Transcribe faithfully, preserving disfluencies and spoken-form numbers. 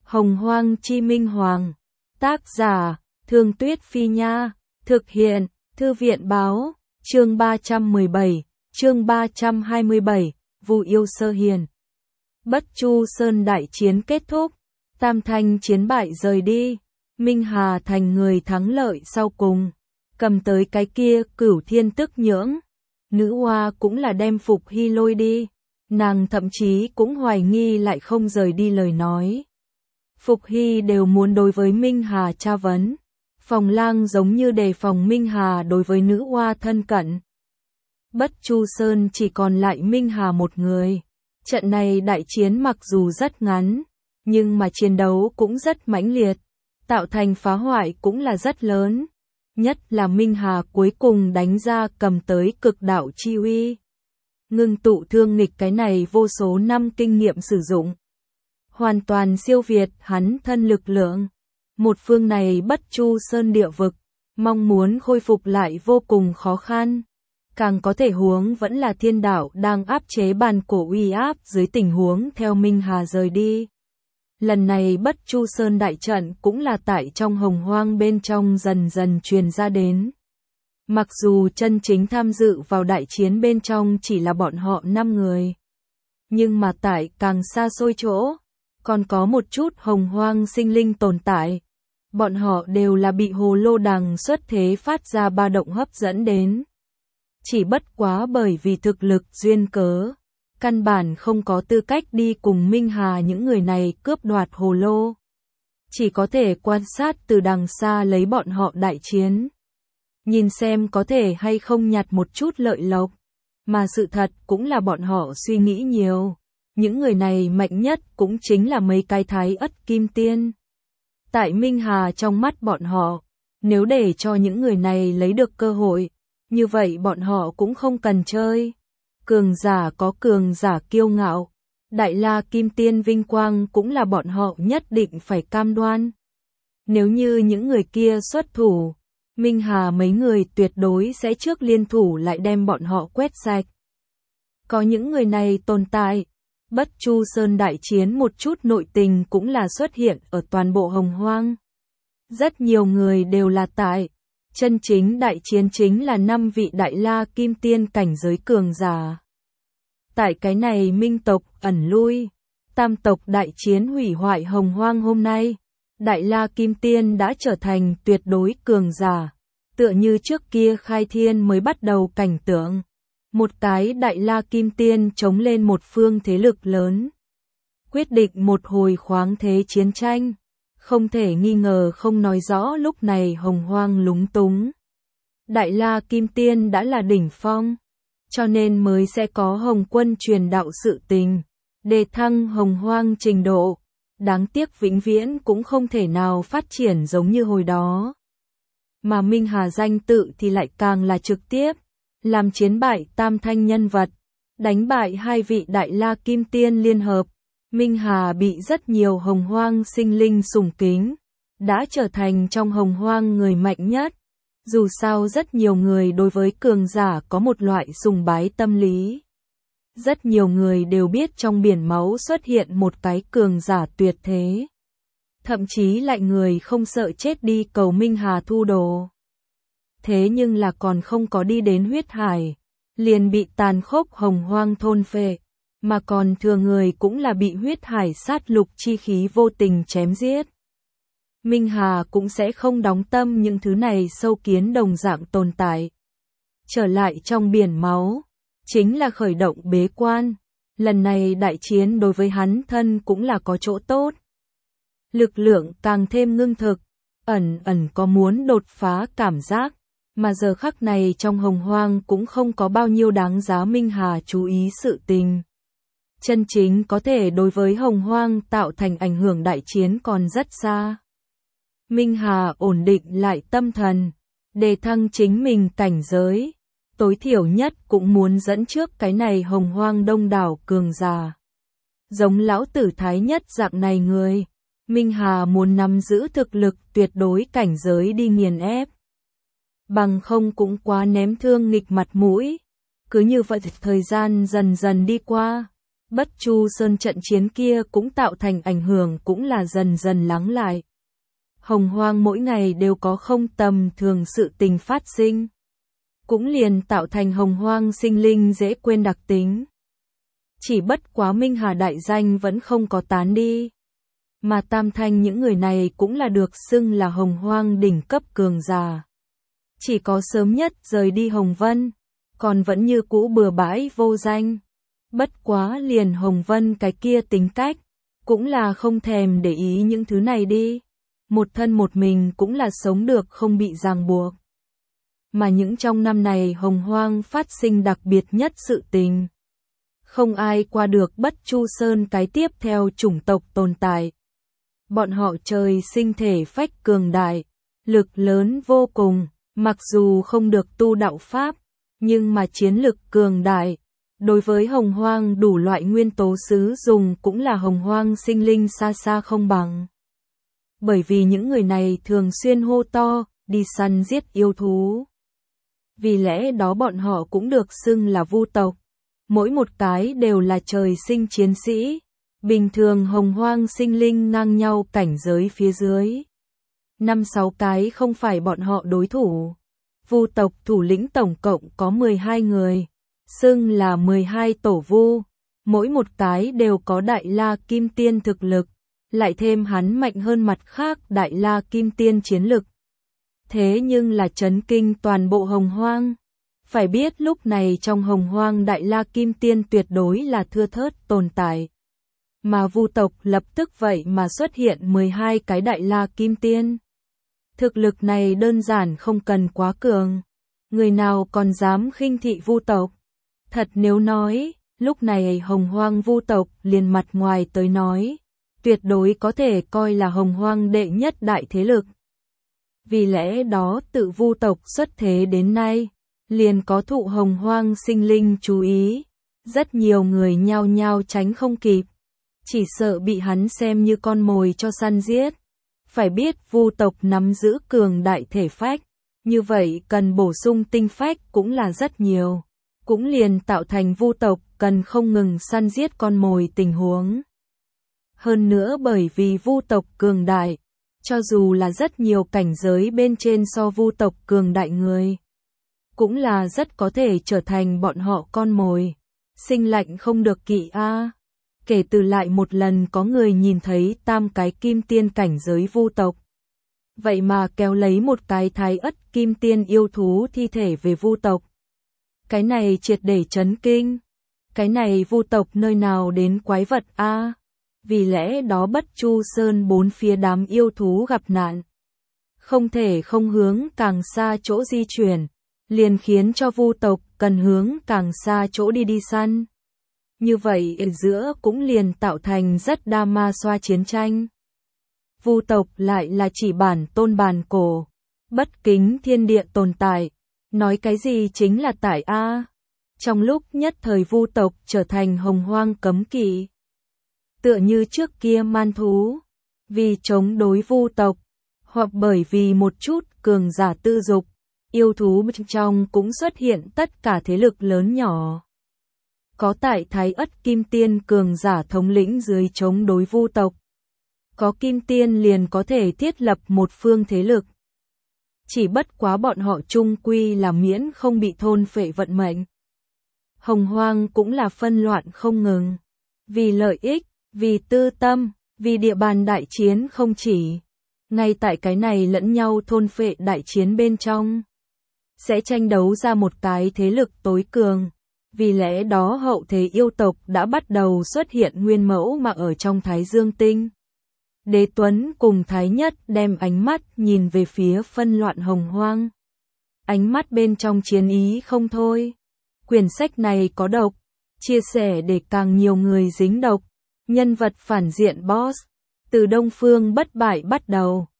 Hồng Hoang Chi Minh Hoàng. Tác giả, Thương Tuyết Phi Nha. Thực hiện, Thư viện Báo. Chương ba trăm mười bảy, chương ba trăm hai mươi bảy, Vu Yêu Sơ Hiền. Bất Chu Sơn đại chiến kết thúc, Tam Thanh chiến bại rời đi, Minh Hà thành người thắng lợi sau cùng, cầm tới cái kia Cửu Thiên Tức Nhưỡng. Nữ Hoa cũng là đem Phục Hy lôi đi, nàng thậm chí cũng hoài nghi lại không rời đi lời nói. Phục Hy đều muốn đối với Minh Hà tra vấn. Phòng Lang giống như đề phòng Minh Hà đối với Nữ Hoa thân cận. Bất Chu Sơn chỉ còn lại Minh Hà một người. Trận này đại chiến mặc dù rất ngắn, nhưng mà chiến đấu cũng rất mãnh liệt, tạo thành phá hoại cũng là rất lớn. Nhất là Minh Hà cuối cùng đánh ra cầm tới cực đạo chi uy. Ngưng tụ thương nghịch cái này vô số năm kinh nghiệm sử dụng. Hoàn toàn siêu việt hắn thân lực lượng. Một phương này Bất Chu Sơn địa vực, mong muốn khôi phục lại vô cùng khó khăn. Càng có thể huống vẫn là thiên đạo đang áp chế bàn cổ uy áp dưới tình huống theo Minh Hà rời đi. Lần này Bất Chu Sơn đại trận cũng là tại trong Hồng Hoang bên trong dần dần truyền ra đến. Mặc dù chân chính tham dự vào đại chiến bên trong chỉ là bọn họ năm người. Nhưng mà tại càng xa xôi chỗ, còn có một chút Hồng Hoang sinh linh tồn tại. Bọn họ đều là bị Hồ Lô Đằng xuất thế phát ra ba động hấp dẫn đến. Chỉ bất quá bởi vì thực lực duyên cớ, căn bản không có tư cách đi cùng Minh Hà những người này cướp đoạt Hồ Lô. Chỉ có thể quan sát từ đằng xa lấy bọn họ đại chiến. Nhìn xem có thể hay không nhặt một chút lợi lộc. Mà sự thật cũng là bọn họ suy nghĩ nhiều. Những người này mạnh nhất cũng chính là mấy cái Thái Ất Kim Tiên. Tại Minh Hà trong mắt bọn họ, nếu để cho những người này lấy được cơ hội, như vậy bọn họ cũng không cần chơi. Cường giả có cường giả kiêu ngạo, Đại La Kim Tiên vinh quang cũng là bọn họ nhất định phải cam đoan. Nếu như những người kia xuất thủ, Minh Hà mấy người tuyệt đối sẽ trước liên thủ lại đem bọn họ quét sạch. Có những người này tồn tại, Bất Chu Sơn đại chiến một chút nội tình cũng là xuất hiện ở toàn bộ Hồng Hoang. Rất nhiều người đều là tại. Chân chính đại chiến chính là năm vị Đại La Kim Tiên cảnh giới cường giả. Tại cái này Minh tộc ẩn lui, Tam tộc đại chiến hủy hoại Hồng Hoang hôm nay, Đại La Kim Tiên đã trở thành tuyệt đối cường giả, tựa như trước kia khai thiên mới bắt đầu cảnh tượng. Một cái Đại La Kim Tiên chống lên một phương thế lực lớn, quyết định một hồi khoáng thế chiến tranh. Không thể nghi ngờ không nói rõ lúc này Hồng Hoang lúng túng. Đại La Kim Tiên đã là đỉnh phong, cho nên mới sẽ có Hồng Quân truyền đạo sự tình, đề thăng Hồng Hoang trình độ. Đáng tiếc vĩnh viễn cũng không thể nào phát triển giống như hồi đó. Mà Minh Hà danh tự thì lại càng là trực tiếp, làm chiến bại Tam Thanh nhân vật, đánh bại hai vị Đại La Kim Tiên liên hợp. Minh Hà bị rất nhiều Hồng Hoang sinh linh sùng kính, đã trở thành trong Hồng Hoang người mạnh nhất. Dù sao rất nhiều người đối với cường giả có một loại sùng bái tâm lý. Rất nhiều người đều biết trong biển máu xuất hiện một cái cường giả tuyệt thế. Thậm chí lại người không sợ chết đi cầu Minh Hà thu đồ. Thế nhưng là còn không có đi đến huyết hải, liền bị tàn khốc Hồng Hoang thôn phệ. Mà còn thừa người cũng là bị huyết hải sát lục chi khí vô tình chém giết. Minh Hà cũng sẽ không đóng tâm những thứ này sâu kiến đồng dạng tồn tại. Trở lại trong biển máu, chính là khởi động bế quan. Lần này đại chiến đối với hắn thân cũng là có chỗ tốt. Lực lượng càng thêm ngưng thực, ẩn ẩn có muốn đột phá cảm giác. Mà giờ khắc này trong Hồng Hoang cũng không có bao nhiêu đáng giá Minh Hà chú ý sự tình. Chân chính có thể đối với Hồng Hoang tạo thành ảnh hưởng đại chiến còn rất xa. Minh Hà ổn định lại tâm thần, đề thăng chính mình cảnh giới, tối thiểu nhất cũng muốn dẫn trước cái này Hồng Hoang đông đảo cường giả. Giống lão tử thái nhất dạng này người, Minh Hà muốn nắm giữ thực lực tuyệt đối cảnh giới đi nghiền ép. Bằng không cũng quá ném thương nghịch mặt mũi. Cứ như vậy thời gian dần dần đi qua. Bất Chu Sơn trận chiến kia cũng tạo thành ảnh hưởng cũng là dần dần lắng lại. Hồng Hoang mỗi ngày đều có không tầm thường sự tình phát sinh. Cũng liền tạo thành Hồng Hoang sinh linh dễ quên đặc tính. Chỉ bất quá Minh Hà đại danh vẫn không có tán đi. Mà tam thanh những người này cũng là được xưng là Hồng Hoang đỉnh cấp cường giả. Chỉ có sớm nhất rời đi Hồng Vân, còn vẫn như cũ bừa bãi vô danh. Bất quá liền Hồng Vân cái kia tính cách, cũng là không thèm để ý những thứ này đi. Một thân một mình cũng là sống được không bị ràng buộc. Mà những trong năm này Hồng Hoang phát sinh đặc biệt nhất sự tình. Không ai qua được Bất Chu Sơn cái tiếp theo chủng tộc tồn tại. Bọn họ trời sinh thể phách cường đại, lực lớn vô cùng, mặc dù không được tu đạo pháp, nhưng mà chiến lực cường đại. Đối với Hồng Hoang đủ loại nguyên tố sử dùng cũng là Hồng Hoang sinh linh xa xa không bằng. Bởi vì những người này thường xuyên hô to, đi săn giết yêu thú. Vì lẽ đó bọn họ cũng được xưng là vu tộc. Mỗi một cái đều là trời sinh chiến sĩ. Bình thường Hồng Hoang sinh linh ngang nhau cảnh giới phía dưới. Năm sáu cái không phải bọn họ đối thủ. Vu tộc thủ lĩnh tổng cộng có mười hai người. Xưng là mười hai tổ vu. Mỗi một cái đều có Đại La Kim Tiên thực lực. Lại thêm hắn mạnh hơn mặt khác Đại La Kim Tiên chiến lực. Thế nhưng là chấn kinh toàn bộ Hồng Hoang. Phải biết lúc này trong Hồng Hoang Đại La Kim Tiên tuyệt đối là thưa thớt tồn tại. Mà vu tộc lập tức vậy mà xuất hiện mười hai cái Đại La Kim Tiên. Thực lực này đơn giản không cần quá cường. Người nào còn dám khinh thị vu tộc? Thật nếu nói, lúc này Hồng Hoang vu tộc liền mặt ngoài tới nói. Tuyệt đối có thể coi là Hồng Hoang đệ nhất đại thế lực. Vì lẽ đó tự vu tộc xuất thế đến nay, liền có thụ Hồng Hoang sinh linh chú ý. Rất nhiều người nhao nhao tránh không kịp. Chỉ sợ bị hắn xem như con mồi cho săn giết. Phải biết vu tộc nắm giữ cường đại thể phách. Như vậy cần bổ sung tinh phách cũng là rất nhiều. Cũng liền tạo thành vu tộc cần không ngừng săn giết con mồi tình huống. Hơn nữa bởi vì vu tộc cường đại, cho dù là rất nhiều cảnh giới bên trên so vu tộc cường đại người, cũng là rất có thể trở thành bọn họ con mồi. Sinh lạnh không được kỵ a. Kể từ lại một lần có người nhìn thấy tam cái kim tiên cảnh giới vu tộc. Vậy mà kéo lấy một cái thái ất kim tiên yêu thú thi thể về vu tộc. Cái này triệt để chấn kinh. Cái này vu tộc nơi nào đến quái vật a? Vì lẽ đó Bất Chu Sơn bốn phía đám yêu thú gặp nạn. Không thể không hướng càng xa chỗ di chuyển, liền khiến cho vu tộc cần hướng càng xa chỗ đi đi săn. Như vậy ở giữa cũng liền tạo thành rất đa ma xoa chiến tranh. Vu tộc lại là chỉ bản tôn bản cổ, bất kính thiên địa tồn tại, nói cái gì chính là tại a. Trong lúc nhất thời vu tộc trở thành Hồng Hoang cấm kỵ. Tựa như trước kia man thú, vì chống đối vu tộc, hoặc bởi vì một chút cường giả tư dục, yêu thú bên trong cũng xuất hiện tất cả thế lực lớn nhỏ. Có tại Thái Ất Kim Tiên cường giả thống lĩnh dưới chống đối vu tộc. Có Kim Tiên liền có thể thiết lập một phương thế lực. Chỉ bất quá bọn họ chung quy là miễn không bị thôn phệ vận mệnh. Hồng Hoang cũng là phân loạn không ngừng. Vì lợi ích, vì tư tâm, vì địa bàn đại chiến không chỉ. Ngay tại cái này lẫn nhau thôn phệ đại chiến bên trong. Sẽ tranh đấu ra một cái thế lực tối cường. Vì lẽ đó hậu thế yêu tộc đã bắt đầu xuất hiện nguyên mẫu mà ở trong Thái Dương Tinh. Đế Tuấn cùng Thái Nhất đem ánh mắt nhìn về phía phân loạn Hồng Hoang. Ánh mắt bên trong chiến ý không thôi. Quyển sách này có độc, chia sẻ để càng nhiều người dính độc. Nhân vật phản diện boss, từ Đông Phương bất bại bắt đầu.